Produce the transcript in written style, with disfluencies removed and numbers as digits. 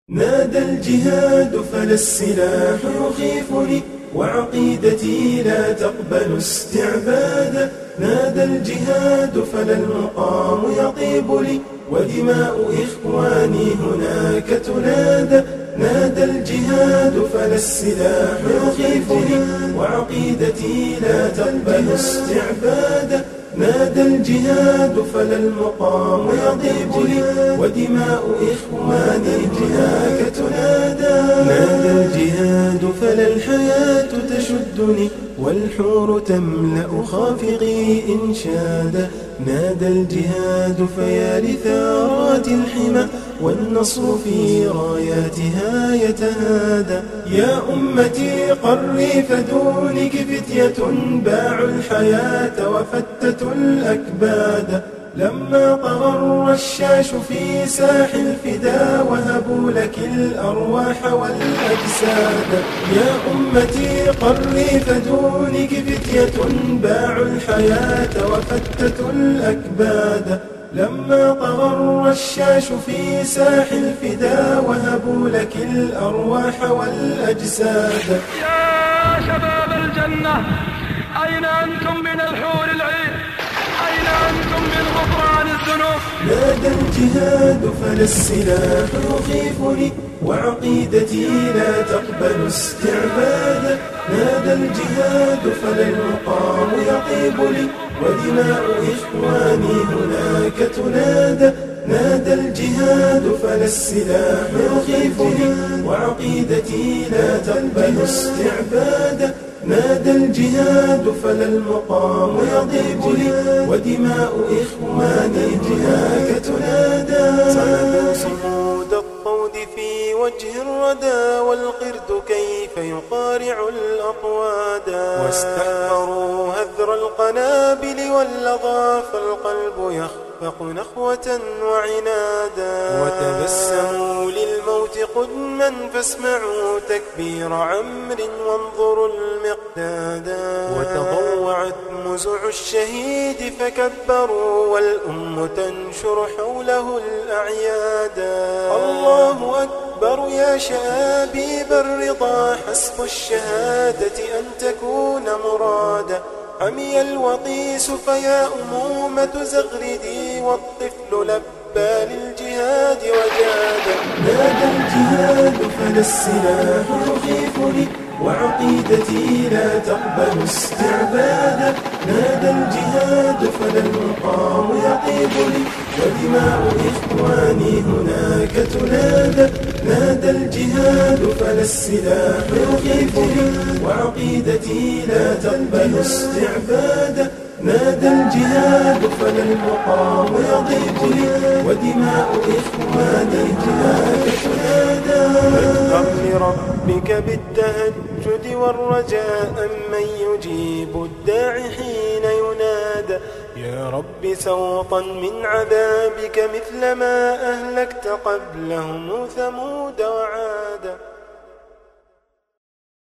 نادى الجهاد فلا السلاح يخيفني، وعقيدتي لا تقبل استعبادا. نادى الجهاد فلا المقام يطيب لي، ودماء إخواني هناك تنادى. نادى الجهاد فلا السلاح يخيفني، وعقيدتي لا تقبل استعبادا. نادى الجهاد فلا المقام يطيب لي، ودماء إخواني هناك تنادى. نادى الجهاد فلا الحياة تشدني، والحور تملأ خافقي إنشادا. نادى الجهاد فيا لثارات الحمى، والنصر في راياتها يتهادى. يا أمتي قري فدونك فتية، باعوا الحياة وفتتوا الأكباد. لما طغى الرشاش في ساح الفدا، وهبوا لك الأرواح والأجساد. يا أمتي قري فدونك فتية، باعوا الحياة وفتتوا الأكباد. لما طغى الرشاش في ساح الفدا، وهبوا لك الأرواح والأجساد. يا شباب الجنة، أين أنتم من الحور العين؟ أين أنتم من غفران الذنوب؟ نادى الجهاد فلا السلاح يخيفني، وعقيدتي لا تقبل استعبادا. نادى الجهاد فلا المقام يطيب لي، ودماء إخواني هناك تنادى. نادى الجهاد فلا السلاح يخيفني، وعقيدتي لا تقبل استعبادا. نادى الجهاد فلا المقام يطيب لي، ودماء إخواني هناك تنادى. صعدوا صمود الطود في وجه الردى، والقرد كيف يقارع الأطوادا. واستحضروا هذر القنابل واللظى، فالقلب يخفق نخوة وعنادا. وتبسموا للموت قدما، فاسمعوا تكبير عمرو وانظروا المقدادا. وتضوعت مزع الشهيد فكبروا، والأم تنشر حوله الأعيادا. الله أكبر يا شابيب الرضا، حسب الشهادة أن تكون مرادا. عمي الوطيس فيا أمومة زغردي، والطفل لبى للجهاد وجادا. نادى الجهاد فلا السلاح يخيفني، وعقيدتي لا تقبل استعبادا. نادى الجهاد فلا المقام يطيب لي، ودماء إخواني هناك تنادى. نادى الجهاد فلا السلاح يخيفني، وعقيدتي لا تقبل استعبادا. نادى الجهاد فلا المقام يطيب لي، ودماء إخواني هناك تنادى. فاذكر لربك بالتهجد والرجاء، من يجيب الداعي حين ينادى. يا رب سوطا من عذابك، مثل ما أهلكت قبلهم ثمود وعادا.